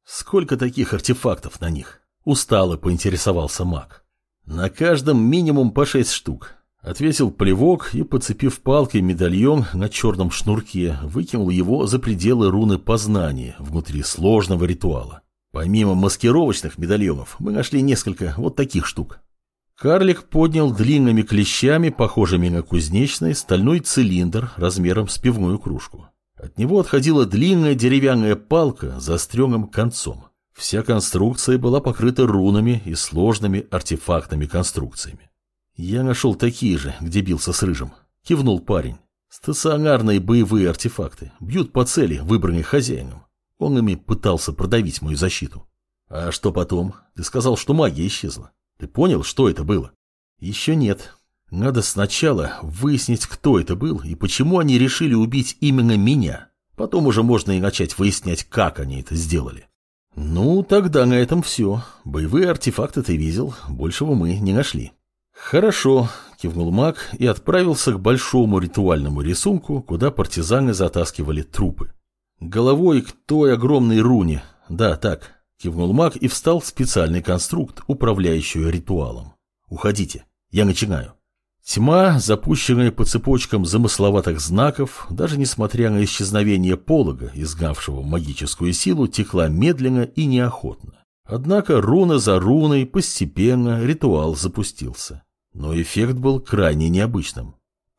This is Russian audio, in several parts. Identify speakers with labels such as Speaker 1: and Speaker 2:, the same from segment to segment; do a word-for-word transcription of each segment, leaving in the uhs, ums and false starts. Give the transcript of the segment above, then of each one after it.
Speaker 1: Сколько таких артефактов на них? Устало поинтересовался маг. На каждом минимум по шесть штук. Отвесил плевок и, подцепив палкой медальон на черном шнурке, выкинул его за пределы руны познания внутри сложного ритуала. Помимо маскировочных медальонов, мы нашли несколько вот таких штук. Карлик поднял длинными клещами, похожими на кузнечный, стальной цилиндр размером с пивную кружку. От него отходила длинная деревянная палка с заостренным концом. Вся конструкция была покрыта рунами и сложными артефактными конструкциями. «Я нашел такие же, где бился с Рыжим», — кивнул парень. «Стационарные боевые артефакты, бьют по цели, выбранной хозяином. Он ими пытался продавить мою защиту». «А что потом? Ты сказал, что магия исчезла. Ты понял, что это было?» «Еще нет. Надо сначала выяснить, кто это был и почему они решили убить именно меня. Потом уже можно и начать выяснять, как они это сделали». «Ну, тогда на этом все. Боевые артефакты ты видел, большего мы не нашли». «Хорошо», — кивнул маг и отправился к большому ритуальному рисунку, куда партизаны затаскивали трупы. «Головой к той огромной руне. Да, так», — кивнул маг и встал в специальный конструкт, управляющий ритуалом. «Уходите, я начинаю». Тьма, запущенная по цепочкам замысловатых знаков, даже несмотря на исчезновение полога, изгнавшего магическую силу, текла медленно и неохотно. Однако руна за руной постепенно ритуал запустился. Но эффект был крайне необычным.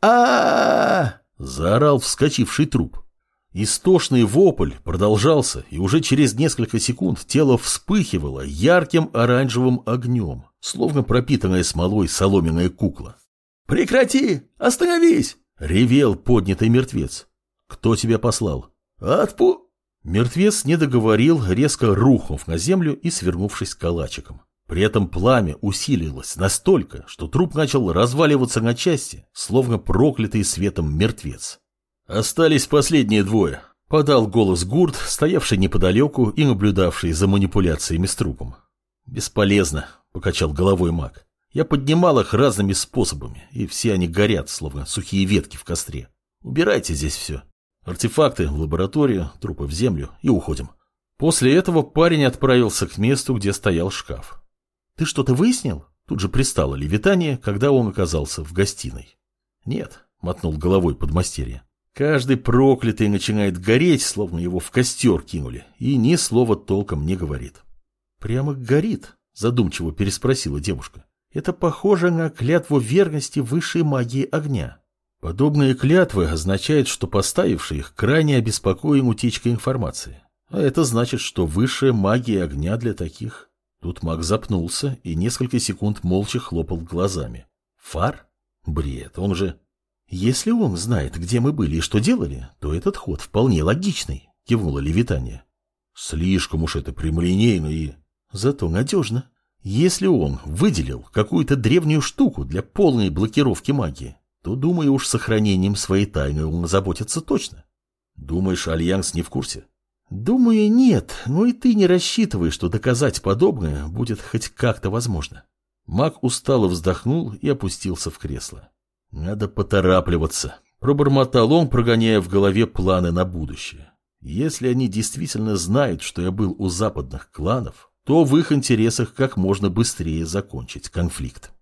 Speaker 1: а заорал вскочивший труп. Истошный вопль продолжался, и уже через несколько секунд тело вспыхивало ярким оранжевым огнем, словно пропитанная смолой соломенная кукла. «Прекрати! Остановись!» — ревел поднятый мертвец. «Кто тебя послал?» «Отпу...» Мертвец не договорил, резко рухнув на землю и свернувшись калачиком. При этом пламя усилилось настолько, что труп начал разваливаться на части, словно проклятый светом мертвец. «Остались последние двое», — подал голос Гурт, стоявший неподалеку и наблюдавший за манипуляциями с трупом. «Бесполезно», — покачал головой маг. «Я поднимал их разными способами, и все они горят, словно сухие ветки в костре. Убирайте здесь все. Артефакты в лабораторию, трупы в землю и уходим». После этого парень отправился к месту, где стоял шкаф. «Ты что-то выяснил?» Тут же пристало левитание, когда он оказался в гостиной. «Нет», — мотнул головой подмастерье. «Каждый проклятый начинает гореть, словно его в костер кинули, и ни слова толком не говорит». «Прямо горит?» — задумчиво переспросила девушка. «Это похоже на клятву верности высшей магии огня». Подобные клятвы означают, что поставивший их крайне обеспокоен утечкой информации. А это значит, что высшая магия огня для таких... Тут маг запнулся и несколько секунд молча хлопал глазами. Фар? Бред, он же... «Если он знает, где мы были и что делали, то этот ход вполне логичный», — кивнула левитание. «Слишком уж это прямолинейно и... зато надежно. Если он выделил какую-то древнюю штуку для полной блокировки магии, то, думаю, уж сохранением своей тайны он заботится точно». «Думаешь, Альянс не в курсе?» «Думаю, нет, но и ты не рассчитывай, что доказать подобное будет хоть как-то возможно». Маг устало вздохнул и опустился в кресло. «Надо поторапливаться», — пробормотал он, прогоняя в голове планы на будущее. «Если они действительно знают, что я был у западных кланов, то в их интересах как можно быстрее закончить конфликт».